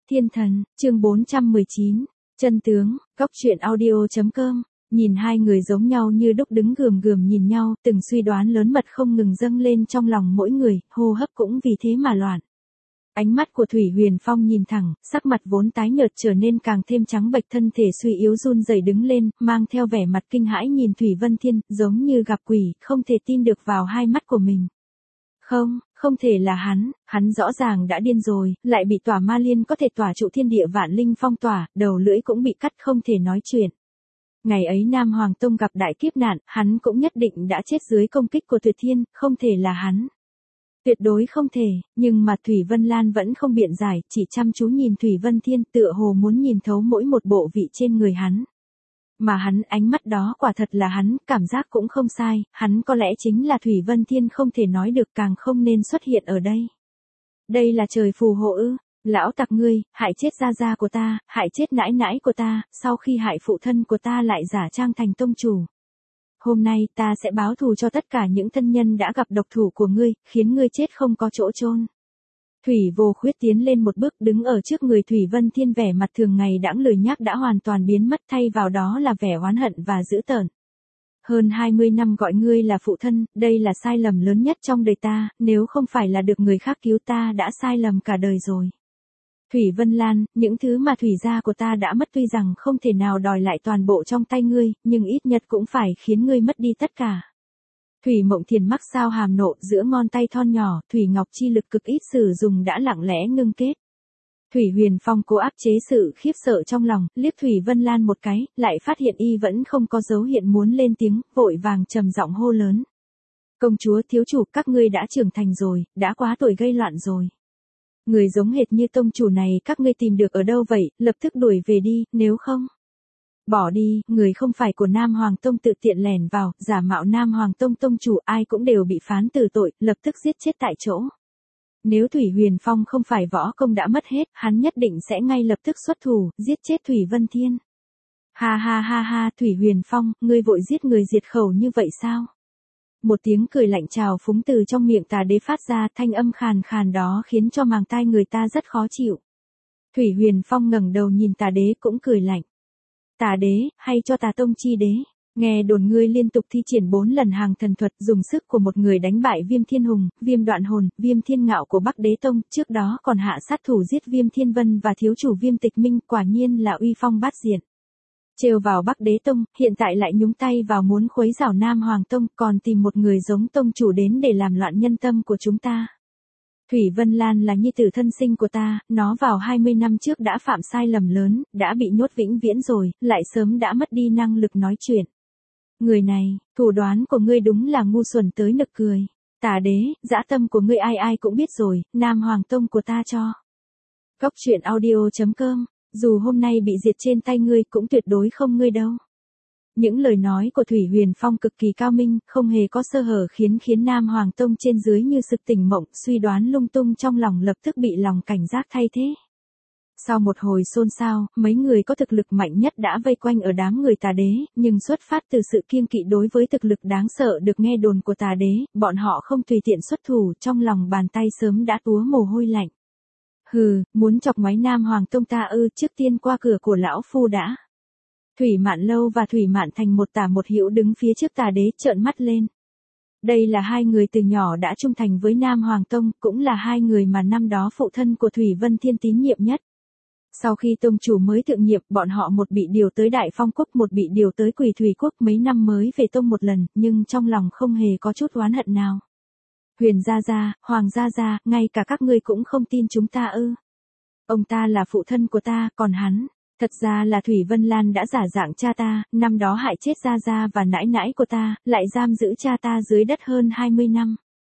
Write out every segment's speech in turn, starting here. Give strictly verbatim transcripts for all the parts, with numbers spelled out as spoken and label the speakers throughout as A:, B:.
A: Thiên thần, chương bốn trăm mười chín, chân tướng, góc truyện audio.com, nhìn hai người giống nhau như đúc đứng gườm gườm nhìn nhau, từng suy đoán lớn mật không ngừng dâng lên trong lòng mỗi người, hô hấp cũng vì thế mà loạn. Ánh mắt của Thủy Huyền Phong nhìn thẳng, sắc mặt vốn tái nhợt trở nên càng thêm trắng bệch, thân thể suy yếu run rẩy đứng lên, mang theo vẻ mặt kinh hãi nhìn Thủy Vân Thiên, giống như gặp quỷ, không thể tin được vào hai mắt của mình. Không, không thể là hắn, hắn rõ ràng đã điên rồi, lại bị tỏa ma liên có thể tỏa trụ thiên địa vạn linh phong tỏa, đầu lưỡi cũng bị cắt không thể nói chuyện. Ngày ấy Nam Hoàng Tông gặp đại kiếp nạn, hắn cũng nhất định đã chết dưới công kích của Tuyệt Thiên, không thể là hắn. Tuyệt đối không thể, nhưng mà Thủy Vân Lan vẫn không biện giải, chỉ chăm chú nhìn Thủy Vân Thiên tựa hồ muốn nhìn thấu mỗi một bộ vị trên người hắn. Mà hắn, ánh mắt đó quả thật là hắn, cảm giác cũng không sai, hắn có lẽ chính là Thủy Vân Thiên không thể nói được, càng không nên xuất hiện ở đây. Đây là trời phù hộ ư, lão tặc ngươi, hại chết gia gia của ta, hại chết nãi nãi của ta, sau khi hại phụ thân của ta lại giả trang thành tông chủ. Hôm nay ta sẽ báo thù cho tất cả những thân nhân đã gặp độc thủ của ngươi, khiến ngươi chết không có chỗ chôn. Thủy Vô Khuyết tiến lên một bước đứng ở trước người Thủy Vân Thiên, vẻ mặt thường ngày đãng lười nhác đã hoàn toàn biến mất, thay vào đó là vẻ oán hận và dữ tợn. Hơn hai mươi năm gọi ngươi là phụ thân, đây là sai lầm lớn nhất trong đời ta, nếu không phải là được người khác cứu ta đã sai lầm cả đời rồi. Thủy Vân Lan, những thứ mà Thủy gia của ta đã mất tuy rằng không thể nào đòi lại toàn bộ trong tay ngươi, nhưng ít nhất cũng phải khiến ngươi mất đi tất cả. Thủy Mộng Thiền mắc sao hàm nộ, giữa ngón tay thon nhỏ, Thủy Ngọc chi lực cực ít sử dùng đã lặng lẽ ngưng kết. Thủy Huyền Phong cố áp chế sự khiếp sợ trong lòng, liếc Thủy Vân Lan một cái, lại phát hiện y vẫn không có dấu hiện muốn lên tiếng, vội vàng trầm giọng hô lớn. Công chúa, thiếu chủ, các ngươi đã trưởng thành rồi, đã quá tuổi gây loạn rồi. Người giống hệt như tông chủ này các ngươi tìm được ở đâu vậy, lập tức đuổi về đi, nếu không. Bỏ đi, người không phải của Nam Hoàng Tông tự tiện lẻn vào, giả mạo Nam Hoàng Tông tông chủ, ai cũng đều bị phán tử tội, lập tức giết chết tại chỗ. Nếu Thủy Huyền Phong không phải võ công đã mất hết, hắn nhất định sẽ ngay lập tức xuất thủ, giết chết Thủy Vân Thiên. Ha ha ha ha, Thủy Huyền Phong, ngươi vội giết người diệt khẩu như vậy sao? Một tiếng cười lạnh trào phúng từ trong miệng Tà Đế phát ra, thanh âm khàn khàn đó khiến cho màng tai người ta rất khó chịu. Thủy Huyền Phong ngẩng đầu nhìn Tà Đế cũng cười lạnh. Tà Đế, hay cho Tà Tông chi đế, nghe đồn ngươi liên tục thi triển bốn lần hàng thần thuật, dùng sức của một người đánh bại Viêm Thiên Hùng, Viêm Đoạn Hồn, Viêm Thiên Ngạo của Bắc Đế Tông, trước đó còn hạ sát thủ giết Viêm Thiên Vân và thiếu chủ Viêm Tịch Minh, quả nhiên là uy phong bát diện. Trêu vào Bắc Đế Tông, hiện tại lại nhúng tay vào muốn khuấy rảo Nam Hoàng Tông, còn tìm một người giống tông chủ đến để làm loạn nhân tâm của chúng ta. Thủy Vân Lan là nhi tử thân sinh của ta, nó vào hai mươi năm trước đã phạm sai lầm lớn, đã bị nhốt vĩnh viễn rồi, lại sớm đã mất đi năng lực nói chuyện. Người này, thủ đoán của ngươi đúng là ngu xuẩn tới nực cười. Tà Đế, dã tâm của ngươi ai ai cũng biết rồi, Nam Hoàng Tông của ta cho. Góc truyện audio.com, dù hôm nay bị diệt trên tay ngươi cũng tuyệt đối không ngươi đâu. Những lời nói của Thủy Huyền Phong cực kỳ cao minh, không hề có sơ hở khiến khiến Nam Hoàng Tông trên dưới như sực tỉnh mộng, suy đoán lung tung trong lòng lập tức bị lòng cảnh giác thay thế. Sau một hồi xôn xao, mấy người có thực lực mạnh nhất đã vây quanh ở đám người Tà Đế, nhưng xuất phát từ sự kiêng kỵ đối với thực lực đáng sợ được nghe đồn của Tà Đế, bọn họ không tùy tiện xuất thủ, trong lòng bàn tay sớm đã túa mồ hôi lạnh. Hừ, muốn chọc ngoáy Nam Hoàng Tông ta ư, trước tiên qua cửa của lão phu đã. Thủy Mạn Lâu và Thủy Mạn Thành một tả một hữu đứng phía trước Tà Đế trợn mắt lên. Đây là hai người từ nhỏ đã trung thành với Nam Hoàng Tông, cũng là hai người mà năm đó phụ thân của Thủy Vân Thiên tín nhiệm nhất. Sau khi tông chủ mới thượng nhiệm, bọn họ một bị điều tới Đại Phong Quốc, một bị điều tới Quỷ Thủy Quốc, mấy năm mới về tông một lần, nhưng trong lòng không hề có chút oán hận nào. Huyền gia gia, Hoàng gia gia, ngay cả các ngươi cũng không tin chúng ta ư? Ông ta là phụ thân của ta, còn hắn, thật ra là Thủy Vân Lan đã giả dạng cha ta, năm đó hại chết gia gia và nãi nãi của ta, lại giam giữ cha ta dưới đất hơn hai mươi năm.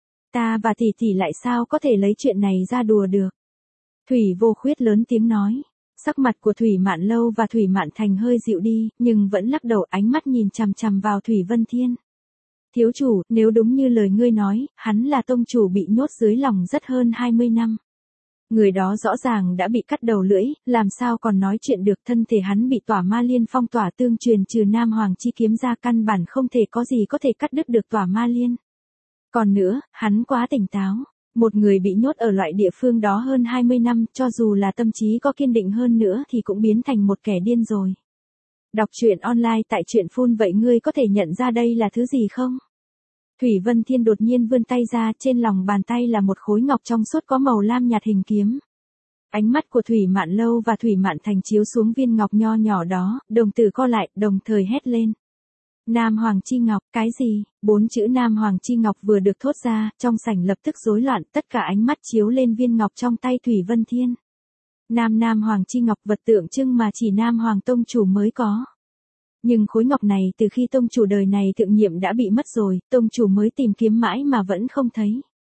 A: Ta và tỷ tỷ lại sao có thể lấy chuyện này ra đùa được? Thủy Vô Khuyết lớn tiếng nói. Sắc mặt của Thủy Mạn Lâu và Thủy Mạn Thành hơi dịu đi, nhưng vẫn lắc đầu, ánh mắt nhìn chằm chằm vào Thủy Vân Thiên. Thiếu chủ, nếu đúng như lời ngươi nói, hắn là tông chủ bị nhốt dưới lòng rất hơn hai mươi năm. Người đó rõ ràng đã bị cắt đầu lưỡi, làm sao còn nói chuyện được, thân thể hắn bị tỏa ma liên phong tỏa tương truyền trừ Nam Hoàng chi kiếm ra, căn bản không thể có gì có thể cắt đứt được tỏa ma liên. Còn nữa, hắn quá tỉnh táo. Một người bị nhốt ở loại địa phương đó hơn hai mươi năm, cho dù là tâm trí có kiên định hơn nữa thì cũng biến thành một kẻ điên rồi. Đọc truyện online tại truyện phun vậy ngươi có thể nhận ra đây là thứ gì không? Thủy Vân Thiên đột nhiên vươn tay ra, trên lòng bàn tay là một khối ngọc trong suốt có màu lam nhạt hình kiếm. Ánh mắt của Thủy Mạn Lâu và Thủy Mạn Thành chiếu xuống viên ngọc nho nhỏ đó, đồng tử co lại, đồng thời hét lên. Nam Hoàng Chi Ngọc, cái gì? Bốn chữ Nam Hoàng Chi Ngọc vừa được thốt ra, trong sảnh lập tức rối loạn, tất cả ánh mắt chiếu lên viên ngọc trong tay Thủy Vân Thiên. Nam Nam Hoàng Chi Ngọc, vật tượng trưng mà chỉ Nam Hoàng Tông chủ mới có. Nhưng khối ngọc này từ khi tông chủ đời này thượng nhiệm đã bị mất rồi, tông chủ mới tìm kiếm mãi mà vẫn không thấy.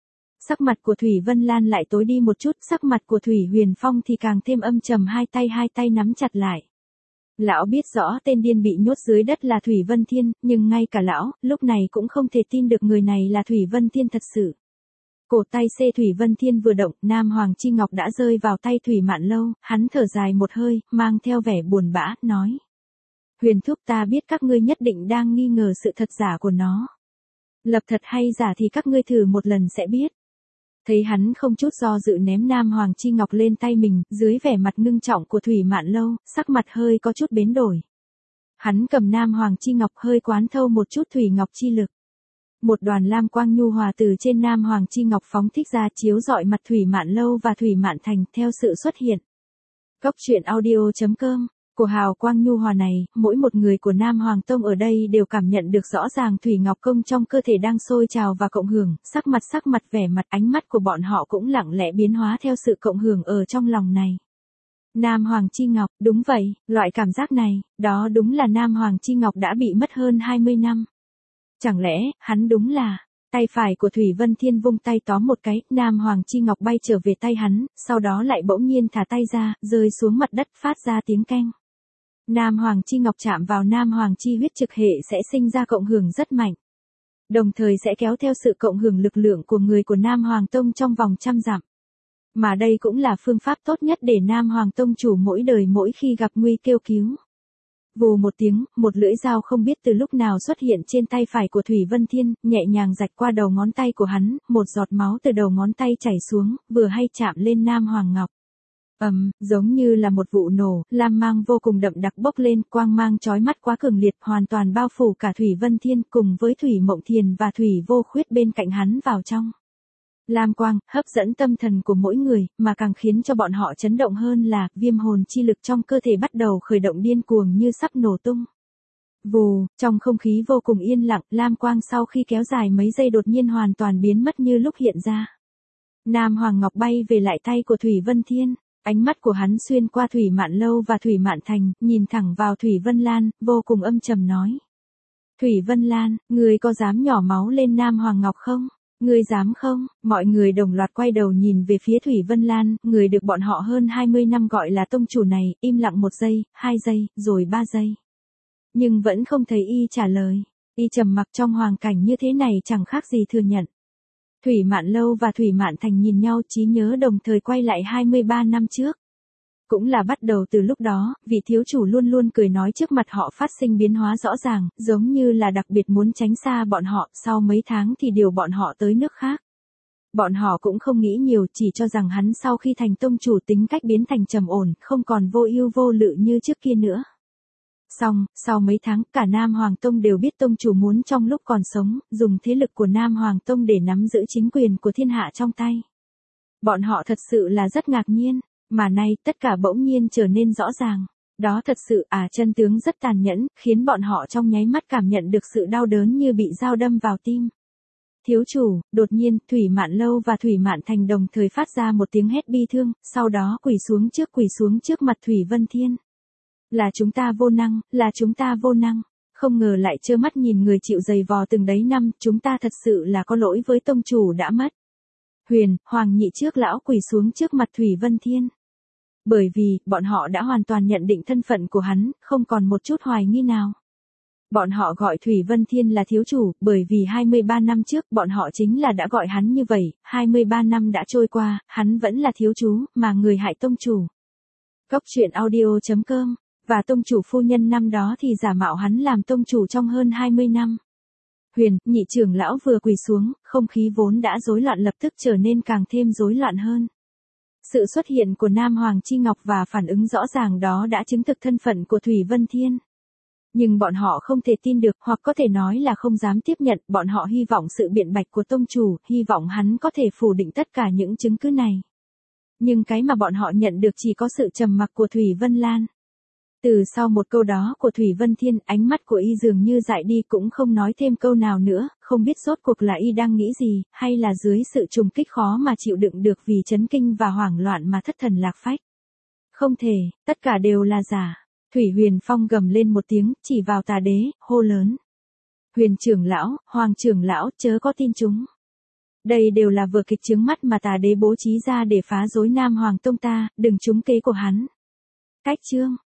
A: Sắc mặt của Thủy Vân Lan lại tối đi một chút, sắc mặt của Thủy Huyền Phong thì càng thêm âm trầm, hai tay hai tay nắm chặt lại. Lão biết rõ tên điên bị nhốt dưới đất là Thủy Vân Thiên, nhưng ngay cả lão, lúc này cũng không thể tin được người này là Thủy Vân Thiên thật sự. Cổ tay xê Thủy Vân Thiên vừa động, Nam Hoàng Chi Ngọc đã rơi vào tay Thủy Mạn Lâu, hắn thở dài một hơi, mang theo vẻ buồn bã, nói. Huyền thúc, ta biết các ngươi nhất định đang nghi ngờ sự thật giả của nó. Lập thật hay giả thì các ngươi thử một lần sẽ biết. Thấy hắn không chút do dự ném Nam Hoàng Chi Ngọc lên tay mình, dưới vẻ mặt ngưng trọng của Thủy Mạn Lâu, sắc mặt hơi có chút biến đổi. Hắn cầm Nam Hoàng Chi Ngọc hơi quán thâu một chút Thủy Ngọc chi lực. Một đoàn lam quang nhu hòa từ trên Nam Hoàng Chi Ngọc phóng thích ra, chiếu rọi mặt Thủy Mạn Lâu và Thủy Mạn Thành theo sự xuất hiện. Cốc truyện audio chấm com. Của hào quang nhu hòa này, mỗi một người của Nam Hoàng Tông ở đây đều cảm nhận được rõ ràng Thủy Ngọc Công trong cơ thể đang sôi trào và cộng hưởng, sắc mặt sắc mặt vẻ mặt ánh mắt của bọn họ cũng lặng lẽ biến hóa theo sự cộng hưởng ở trong lòng này. Nam Hoàng Chi Ngọc, đúng vậy, loại cảm giác này, đó đúng là Nam Hoàng Chi Ngọc đã bị mất hơn hai mươi năm. Chẳng lẽ, hắn đúng là... Tay phải của Thủy Vân Thiên vung tay tóm một cái, Nam Hoàng Chi Ngọc bay trở về tay hắn, sau đó lại bỗng nhiên thả tay ra, rơi xuống mặt đất phát ra tiếng keng. Nam Hoàng Chi Ngọc chạm vào Nam Hoàng Chi huyết trực hệ sẽ sinh ra cộng hưởng rất mạnh. Đồng thời sẽ kéo theo sự cộng hưởng lực lượng của người của Nam Hoàng Tông trong vòng trăm dặm. Mà đây cũng là phương pháp tốt nhất để Nam Hoàng Tông chủ mỗi đời mỗi khi gặp nguy kêu cứu. Vù một tiếng, một lưỡi dao không biết từ lúc nào xuất hiện trên tay phải của Thủy Vân Thiên, nhẹ nhàng rạch qua đầu ngón tay của hắn, một giọt máu từ đầu ngón tay chảy xuống, vừa hay chạm lên Nam Hoàng Ngọc. Ầm, um, giống như là một vụ nổ, lam mang vô cùng đậm đặc bốc lên, quang mang chói mắt quá cường liệt, hoàn toàn bao phủ cả Thủy Vân Thiên cùng với Thủy Mộng Thiền và Thủy Vô Khuyết bên cạnh hắn vào trong. Lam quang, hấp dẫn tâm thần của mỗi người, mà càng khiến cho bọn họ chấn động hơn là, viêm hồn chi lực trong cơ thể bắt đầu khởi động điên cuồng như sắp nổ tung. Vù, trong không khí vô cùng yên lặng, lam quang sau khi kéo dài mấy giây đột nhiên hoàn toàn biến mất như lúc hiện ra. Nam Hoàng Ngọc bay về lại tay của Thủy Vân Thiên. Ánh mắt của hắn xuyên qua Thủy Mạn Lâu và Thủy Mạn Thành, nhìn thẳng vào Thủy Vân Lan, vô cùng âm trầm nói. Thủy Vân Lan, ngươi có dám nhỏ máu lên Nam Hoàng Ngọc không? Ngươi dám không? Mọi người đồng loạt quay đầu nhìn về phía Thủy Vân Lan, người được bọn họ hơn hai mươi năm gọi là tông chủ này, im lặng một giây, hai giây, rồi ba giây. Nhưng vẫn không thấy y trả lời. Y trầm mặc trong hoàn cảnh như thế này chẳng khác gì thừa nhận. Thủy Mạn Lâu và Thủy Mạn Thành nhìn nhau, trí nhớ đồng thời quay lại hai mươi ba năm trước. Cũng là bắt đầu từ lúc đó, vị thiếu chủ luôn luôn cười nói trước mặt họ phát sinh biến hóa rõ ràng, giống như là đặc biệt muốn tránh xa bọn họ, sau mấy tháng thì điều bọn họ tới nước khác. Bọn họ cũng không nghĩ nhiều, chỉ cho rằng hắn sau khi thành tông chủ tính cách biến thành trầm ổn, không còn vô ưu vô lự như trước kia nữa. Xong, sau mấy tháng, cả Nam Hoàng Tông đều biết tông chủ muốn trong lúc còn sống, dùng thế lực của Nam Hoàng Tông để nắm giữ chính quyền của thiên hạ trong tay. Bọn họ thật sự là rất ngạc nhiên, mà nay tất cả bỗng nhiên trở nên rõ ràng. Đó thật sự à chân tướng rất tàn nhẫn, khiến bọn họ trong nháy mắt cảm nhận được sự đau đớn như bị dao đâm vào tim. Thiếu chủ, đột nhiên, Thủy Mạn Lâu và Thủy Mạn Thành đồng thời phát ra một tiếng hét bi thương, sau đó quỳ xuống trước quỳ xuống trước mặt Thủy Vân Thiên. Là chúng ta vô năng, là chúng ta vô năng, không ngờ lại trơ mắt nhìn người chịu dày vò từng đấy năm, chúng ta thật sự là có lỗi với tông chủ đã mất. Huyền, Hoàng Nhị trước lão quỳ xuống trước mặt Thủy Vân Thiên. Bởi vì, bọn họ đã hoàn toàn nhận định thân phận của hắn, không còn một chút hoài nghi nào. Bọn họ gọi Thủy Vân Thiên là thiếu chủ, bởi vì hai mươi ba năm trước, bọn họ chính là đã gọi hắn như vậy, hai mươi ba năm đã trôi qua, hắn vẫn là thiếu chủ, mà người hại tông chủ. Cốc truyện audio chấm com, và tông chủ phu nhân năm đó thì giả mạo hắn làm tông chủ trong hơn hai mươi năm. Huyền, nhị trưởng lão vừa quỳ xuống, không khí vốn đã rối loạn lập tức trở nên càng thêm rối loạn hơn. Sự xuất hiện của Nam Hoàng Chi Ngọc và phản ứng rõ ràng đó đã chứng thực thân phận của Thủy Vân Thiên. Nhưng bọn họ không thể tin được, hoặc có thể nói là không dám tiếp nhận, bọn họ hy vọng sự biện bạch của tông chủ, hy vọng hắn có thể phủ định tất cả những chứng cứ này. Nhưng cái mà bọn họ nhận được chỉ có sự trầm mặc của Thủy Vân Lan. Từ sau một câu đó của Thủy Vân Thiên, ánh mắt của y dường như dại đi cũng không nói thêm câu nào nữa, không biết rốt cuộc là y đang nghĩ gì, hay là dưới sự trùng kích khó mà chịu đựng được vì chấn kinh và hoảng loạn mà thất thần lạc phách. Không thể, tất cả đều là giả. Thủy Huyền Phong gầm lên một tiếng, chỉ vào Tà Đế, hô lớn. Huyền trưởng lão, Hoàng trưởng lão, chớ có tin chúng. Đây đều là vở kịch chướng mắt mà Tà Đế bố trí ra để phá rối Nam Hoàng Tông ta, đừng trúng kế của hắn. Cách chương